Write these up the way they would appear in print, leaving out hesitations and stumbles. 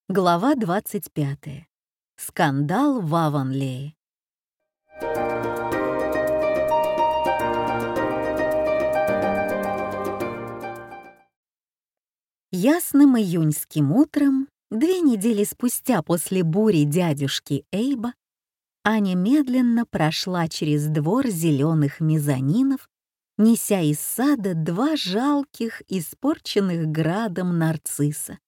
Глава 25. Скандал в Авонлее. Ясным июньским утром, 2 недели спустя после бури дядюшки Эйба, Аня медленно прошла через двор зеленых мезонинов, неся из сада 2 жалких, испорченных градом нарцисса.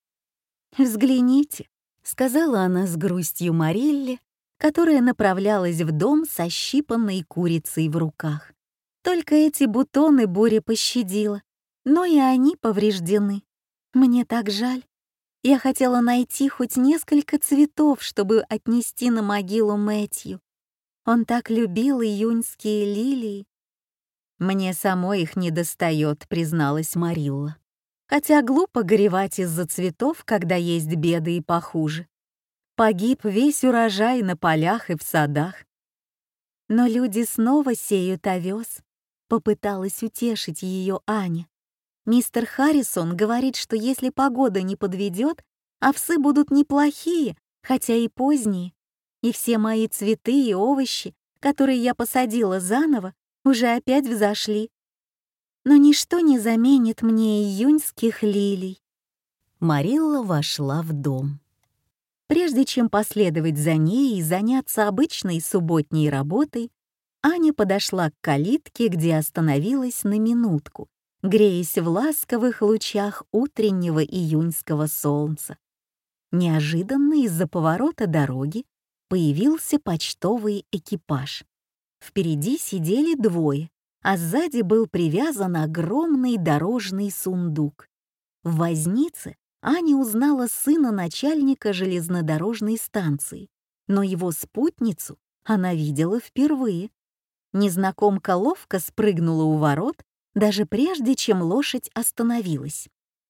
«Взгляните», — сказала она с грустью Марилле, которая направлялась в дом со щипанной курицей в руках. «Только эти бутоны буря пощадила, но и они повреждены. Мне так жаль. Я хотела найти хоть несколько цветов, чтобы отнести на могилу Мэтью. Он так любил июньские лилии». «Мне самой их недостает», — призналась Марилла. «Хотя глупо горевать из-за цветов, когда есть беды и похуже. Погиб весь урожай на полях и в садах». «Но люди снова сеют овес», — попыталась утешить ее Аня. «Мистер Харрисон говорит, что если погода не подведет, овсы будут неплохие, хотя и поздние, и все мои цветы и овощи, которые я посадила заново, уже опять взошли. Но ничто не заменит мне июньских лилий». Марилла вошла в дом. Прежде чем последовать за ней и заняться обычной субботней работой, Аня подошла к калитке, где остановилась на минутку, греясь в ласковых лучах утреннего июньского солнца. Неожиданно из-за поворота дороги появился почтовый экипаж. Впереди сидели 2, а сзади был привязан огромный дорожный сундук. В вознице Аня узнала сына начальника железнодорожной станции, но его спутницу она видела впервые. Незнакомка ловко спрыгнула у ворот, даже прежде чем лошадь остановилась.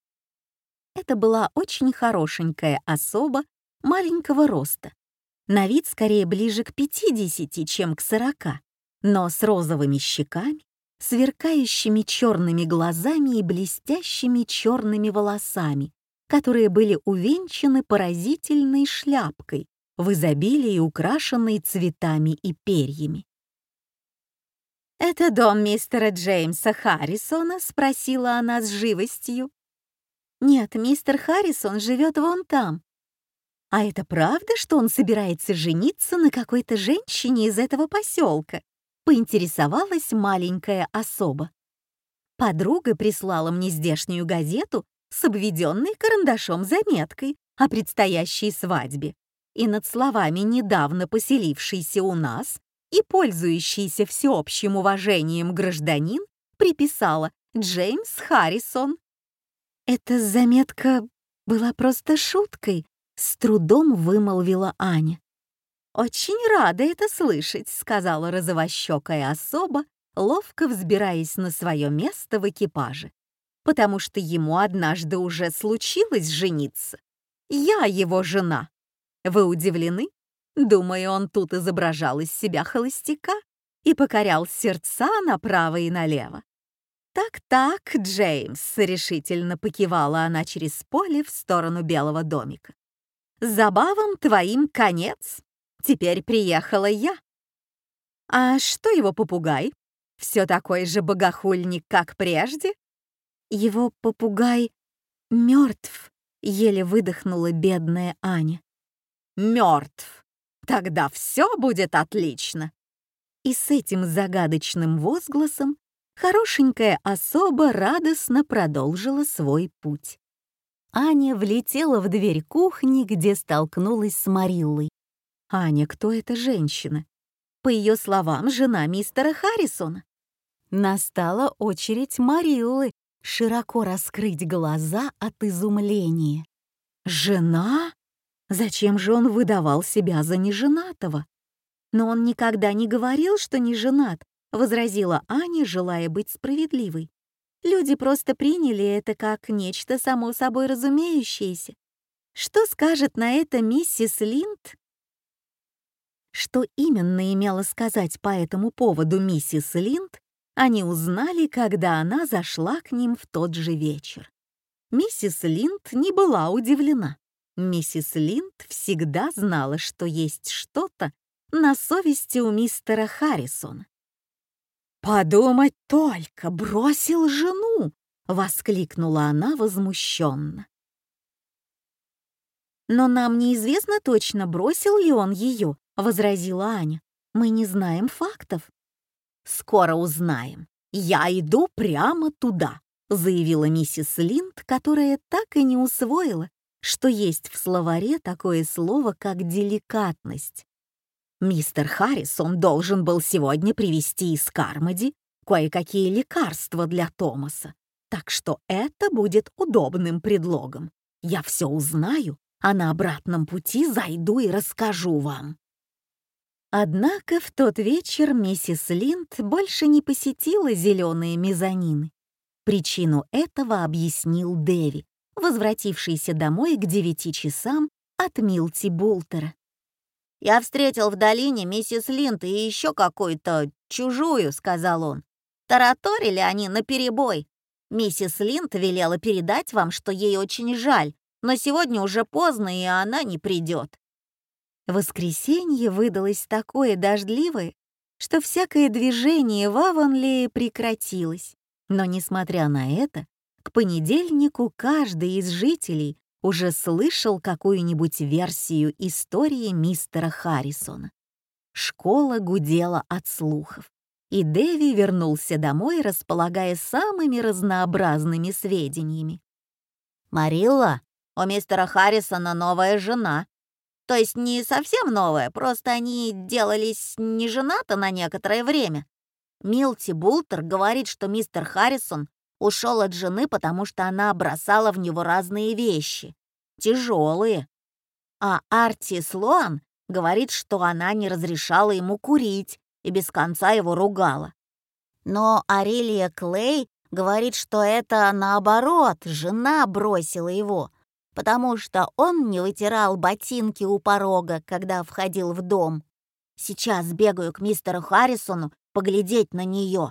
Это была очень хорошенькая особа маленького роста, на вид скорее ближе к 50, чем к 40, но с розовыми щеками, сверкающими черными глазами и блестящими черными волосами, которые были увенчаны поразительной шляпкой, в изобилии украшенной цветами и перьями. «Это дом мистера Джеймса Харрисона?» — спросила она с живостью. «Нет, мистер Харрисон живет вон там». «А это правда, что он собирается жениться на какой-то женщине из этого поселка?» — поинтересовалась маленькая особа. «Подруга прислала мне здешнюю газету с обведенной карандашом заметкой о предстоящей свадьбе, и над словами «недавно поселившийся у нас» и пользующийся всеобщим уважением гражданин приписала «Джеймс Харрисон». «Эта заметка была просто шуткой», — с трудом вымолвила Аня. «Очень рада это слышать», — сказала розовощекая особа, ловко взбираясь на свое место в экипаже, «потому что ему однажды уже случилось жениться. Я его жена. Вы удивлены? Думаю, он тут изображал из себя холостяка и покорял сердца направо и налево». «Так-так, Джеймс», — решительно покивала она через поле в сторону белого домика. «Забавам твоим конец. Теперь приехала я». «А что его попугай? Все такой же богохульник, как прежде?» «Его попугай мертв», — еле выдохнула бедная Аня. «Мертв. Тогда все будет отлично». И с этим загадочным возгласом хорошенькая особа радостно продолжила свой путь. Аня влетела в дверь кухни, где столкнулась с Мариллой. «Аня, кто эта женщина?» По ее словам, жена мистера Харрисона. Настала очередь Мариллы широко раскрыть глаза от изумления. «Жена? Зачем же он выдавал себя за неженатого?» «Но он никогда не говорил, что не женат», — возразила Аня, желая быть справедливой. «Люди просто приняли это как нечто само собой разумеющееся. Что скажет на это миссис Линд?» Что именно имела сказать по этому поводу миссис Линд, они узнали, когда она зашла к ним в тот же вечер. Миссис Линд не была удивлена. Миссис Линд всегда знала, что есть что-то на совести у мистера Харрисона. «Подумать только, бросил жену!» — воскликнула она возмущенно. «Но нам неизвестно точно, бросил ли он ее», — возразила Аня. «Мы не знаем фактов». «Скоро узнаем. Я иду прямо туда», — заявила миссис Линд, которая так и не усвоила, что есть в словаре такое слово, как деликатность. Мистер Харрисон должен был сегодня привезти из Кармоди кое-какие лекарства для Томаса, так что это будет удобным предлогом. Я все узнаю, а на обратном пути зайду и расскажу вам. Однако в тот вечер миссис Линд больше не посетила зеленые мезонины. Причину этого объяснил Дэви, возвратившийся домой к 9 часам от Милти Бултера. «Я встретил в долине миссис Линд и еще какую-то чужую», — сказал он. «Тараторили они наперебой. Миссис Линд велела передать вам, что ей очень жаль, но сегодня уже поздно, и она не придет». Воскресенье выдалось такое дождливое, что всякое движение в Авонлее прекратилось. Но, несмотря на это, к понедельнику каждый из жителей уже слышал какую-нибудь версию истории мистера Харрисона. Школа гудела от слухов, и Дэви вернулся домой, располагая самыми разнообразными сведениями. «Марилла, у мистера Харрисона новая жена. То есть не совсем новая, просто они делались неженаты на некоторое время. Милти Бултер говорит, что мистер Харрисон ушел от жены, потому что она бросала в него разные вещи, тяжелые. А Арти Слоан говорит, что она не разрешала ему курить и без конца его ругала. Но Арелия Клей говорит, что это наоборот, жена бросила его, потому что он не вытирал ботинки у порога, когда входил в дом. Сейчас бегаю к мистеру Харрисону поглядеть на нее».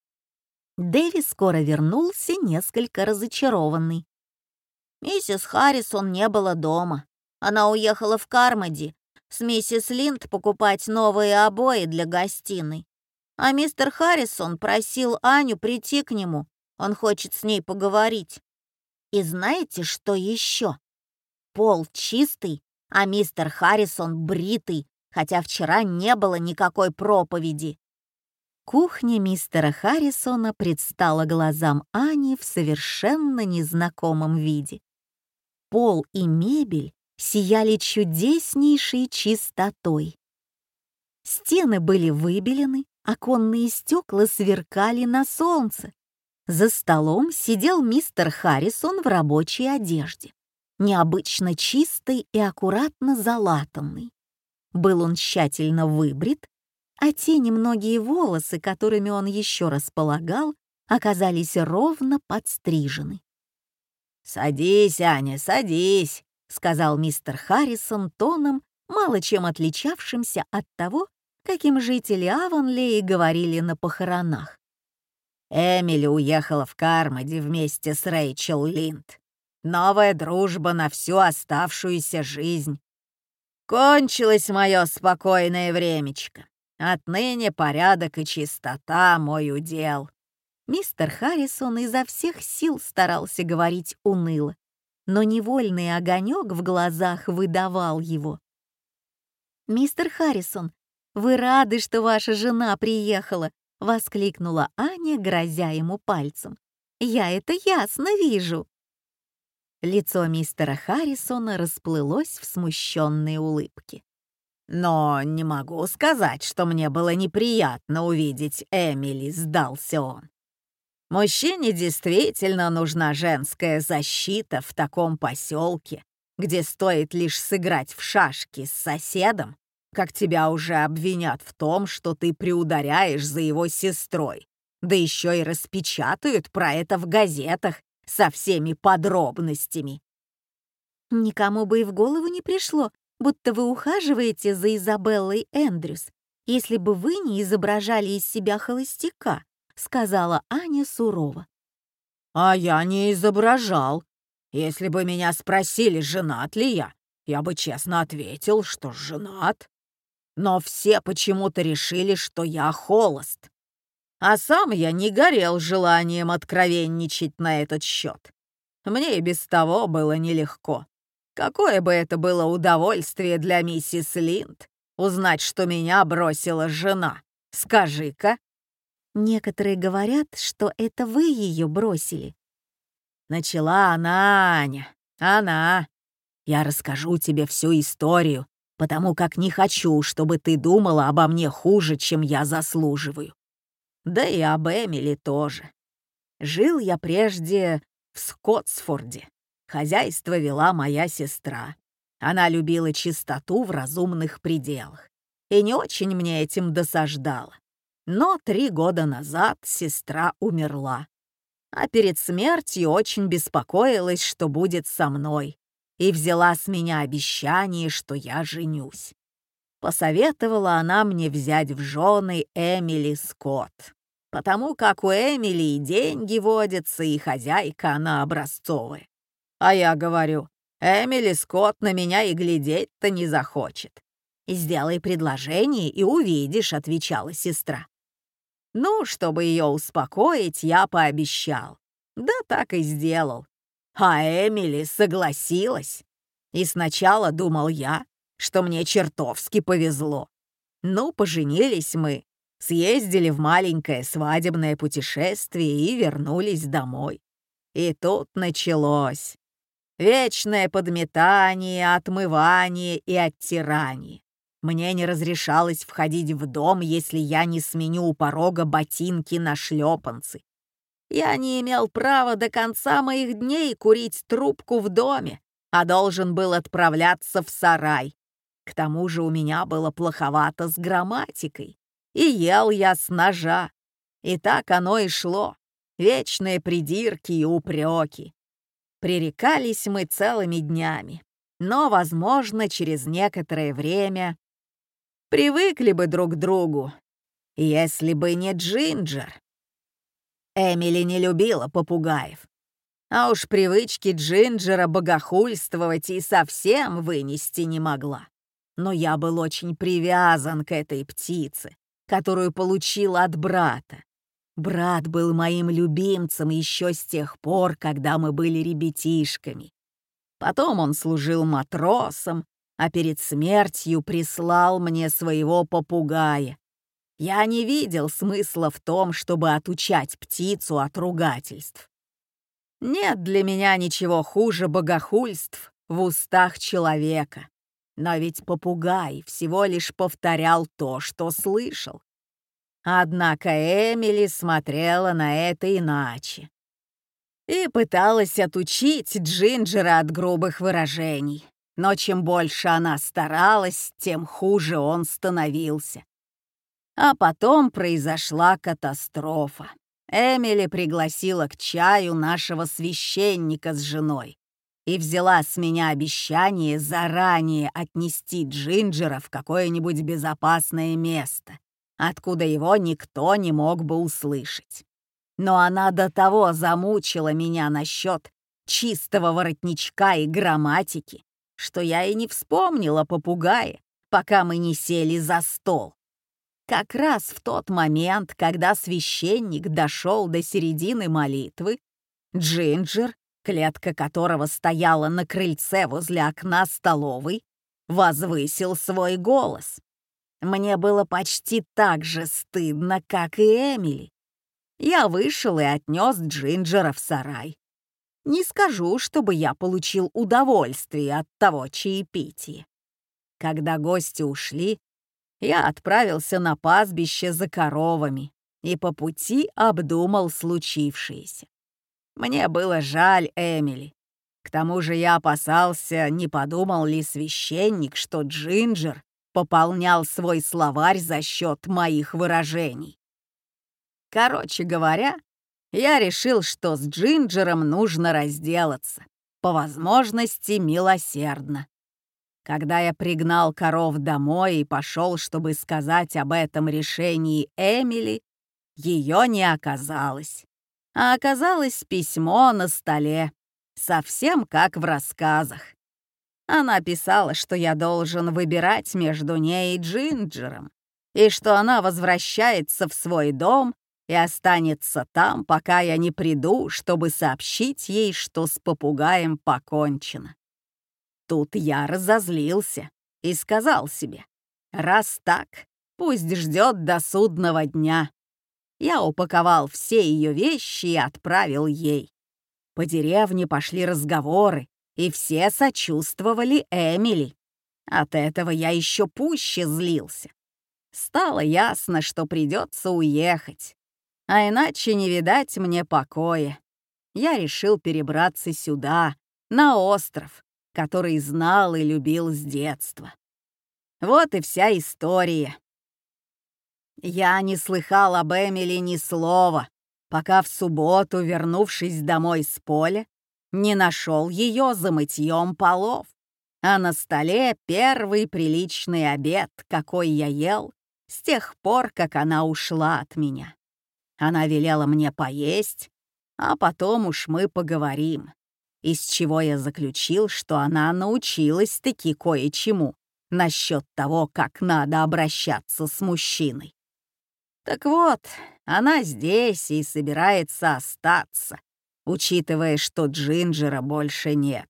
Дэви скоро вернулся, несколько разочарованный. Миссис Харрисон не было дома. Она уехала в Кармоди с миссис Линд покупать новые обои для гостиной. А мистер Харрисон просил Аню прийти к нему. Он хочет с ней поговорить. И знаете, что еще? Пол чистый, а мистер Харрисон бритый, хотя вчера не было никакой проповеди. Кухня мистера Харрисона предстала глазам Ани в совершенно незнакомом виде. Пол и мебель сияли чудеснейшей чистотой. Стены были выбелены, оконные стекла сверкали на солнце. За столом сидел мистер Харрисон в рабочей одежде, необычно чистой и аккуратно залатанной. Был он тщательно выбрит, а те немногие волосы, которыми он еще располагал, оказались ровно подстрижены. «Садись, Аня, садись», — сказал мистер Харрисон тоном, мало чем отличавшимся от того, каким жители Авонлеи говорили на похоронах. «Эмили уехала в Кармоди вместе с Рэйчел Линд. Новая дружба на всю оставшуюся жизнь. Кончилось мое спокойное времечко. Отныне порядок и чистота — мой удел». Мистер Харрисон изо всех сил старался говорить уныло, но невольный огонек в глазах выдавал его. «Мистер Харрисон, вы рады, что ваша жена приехала?» — воскликнула Аня, грозя ему пальцем. «Я это ясно вижу». Лицо мистера Харрисона расплылось в смущенной улыбке. «Но не могу сказать, что мне было неприятно увидеть Эмили», — сдался он. «Мужчине действительно нужна женская защита в таком поселке, где стоит лишь сыграть в шашки с соседом, как тебя уже обвинят в том, что ты приударяешь за его сестрой, да еще и распечатают про это в газетах со всеми подробностями». «Никому бы и в голову не пришло, будто вы ухаживаете за Изабеллой Эндрюс, если бы вы не изображали из себя холостяка», — сказала Аня сурово. «А я не изображал. Если бы меня спросили, женат ли я бы честно ответил, что женат. Но все почему-то решили, что я холост. А сам я не горел желанием откровенничать на этот счет. Мне и без того было нелегко. Какое бы это было удовольствие для миссис Линд узнать, что меня бросила жена. Скажи-ка. Некоторые говорят, что это вы ее бросили. Начала она, Аня. Она. Я расскажу тебе всю историю, потому как не хочу, чтобы ты думала обо мне хуже, чем я заслуживаю. Да и об Эмили тоже. Жил я прежде в Скотсфорде. Хозяйство вела моя сестра. Она любила чистоту в разумных пределах и не очень мне этим досаждала. Но 3 года назад сестра умерла, а перед смертью очень беспокоилась, что будет со мной, и взяла с меня обещание, что я женюсь. Посоветовала она мне взять в жены Эмили Скотт, потому как у Эмили и деньги водятся, и хозяйка она образцовая. А я говорю, Эмили Скотт на меня и глядеть-то не захочет. «Сделай предложение и увидишь», — отвечала сестра. Ну, чтобы ее успокоить, я пообещал. Да так и сделал. А Эмили согласилась. И сначала думал я, что мне чертовски повезло. Ну, поженились мы, съездили в маленькое свадебное путешествие и вернулись домой. И тут началось вечное подметание, отмывание и оттирание. Мне не разрешалось входить в дом, если я не сменю у порога ботинки на шлепанцы. Я не имел права до конца моих дней курить трубку в доме, а должен был отправляться в сарай. К тому же у меня было плоховато с грамматикой, и ел я с ножа. И так оно и шло. Вечные придирки и упреки. Пререкались мы целыми днями, но, возможно, через некоторое время привыкли бы друг к другу, если бы не Джинджер. Эмили не любила попугаев, а уж привычки Джинджера богохульствовать и совсем вынести не могла. Но я был очень привязан к этой птице, которую получил от брата. Брат был моим любимцем еще с тех пор, когда мы были ребятишками. Потом он служил матросом, а перед смертью прислал мне своего попугая. Я не видел смысла в том, чтобы отучать птицу от ругательств. Нет для меня ничего хуже богохульств в устах человека. Но ведь попугай всего лишь повторял то, что слышал. Однако Эмили смотрела на это иначе и пыталась отучить Джинджера от грубых выражений. Но чем больше она старалась, тем хуже он становился. А потом произошла катастрофа. Эмили пригласила к чаю нашего священника с женой и взяла с меня обещание заранее отнести Джинджера в какое-нибудь безопасное место, откуда его никто не мог бы услышать. Но она до того замучила меня насчет чистого воротничка и грамматики, что я и не вспомнила о попугае, пока мы не сели за стол. Как раз в тот момент, когда священник дошел до середины молитвы, Джинджер, клетка которого стояла на крыльце возле окна столовой, возвысил свой голос. Мне было почти так же стыдно, как и Эмили. Я вышел и отнес Джинджера в сарай. Не скажу, чтобы я получил удовольствие от того чаепития. Когда гости ушли, я отправился на пастбище за коровами и по пути обдумал случившееся. Мне было жаль Эмили. К тому же я опасался, не подумал ли священник, что Джинджер пополнял свой словарь за счет моих выражений. Короче говоря, я решил, что с Джинджером нужно разделаться, по возможности милосердно. Когда я пригнал коров домой и пошел, чтобы сказать об этом решении Эмили, ее не оказалось. А оказалось письмо на столе, совсем как в рассказах. Она писала, что я должен выбирать между ней и Джинджером, и что она возвращается в свой дом и останется там, пока я не приду, чтобы сообщить ей, что с попугаем покончено. Тут я разозлился и сказал себе, раз так, пусть ждет до судного дня. Я упаковал все ее вещи и отправил ей. По деревне пошли разговоры, и все сочувствовали Эмили. От этого я еще пуще злился. Стало ясно, что придется уехать, а иначе не видать мне покоя. Я решил перебраться сюда, на остров, который знал и любил с детства. Вот и вся история. Я не слыхал об Эмили ни слова, пока в субботу, вернувшись домой с поля, не нашел ее за мытьем полов, а на столе первый приличный обед, какой я ел с тех пор, как она ушла от меня. Она велела мне поесть, а потом уж мы поговорим, из чего я заключил, что она научилась-таки кое-чему насчет того, как надо обращаться с мужчиной. Так вот, она здесь и собирается остаться, учитывая, что Джинджера больше нет.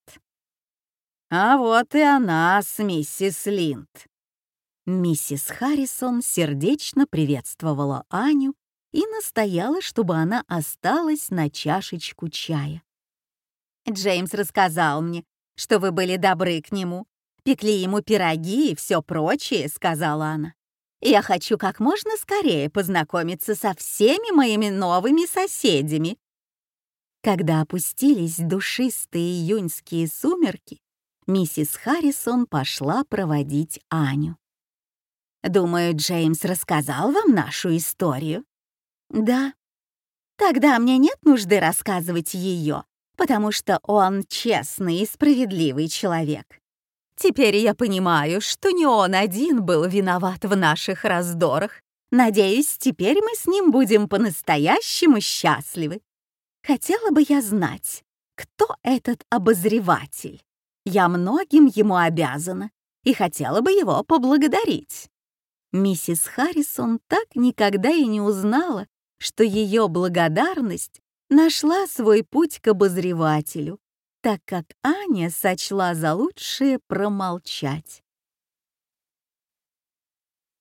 А вот и она с миссис Линд. Миссис Харрисон сердечно приветствовала Аню и настояла, чтобы она осталась на чашечку чая. «Джеймс рассказал мне, что вы были добры к нему, пекли ему пироги и все прочее», — сказала она. «Я хочу как можно скорее познакомиться со всеми моими новыми соседями». Когда опустились душистые июньские сумерки, миссис Харрисон пошла проводить Аню. «Думаю, Джеймс рассказал вам нашу историю?» «Да». «Тогда мне нет нужды рассказывать ее, потому что он честный и справедливый человек. Теперь я понимаю, что не он один был виноват в наших раздорах. Надеюсь, теперь мы с ним будем по-настоящему счастливы. Хотела бы я знать, кто этот обозреватель. Я многим ему обязана и хотела бы его поблагодарить». Миссис Харрисон так никогда и не узнала, что ее благодарность нашла свой путь к обозревателю, так как Аня сочла за лучшее промолчать.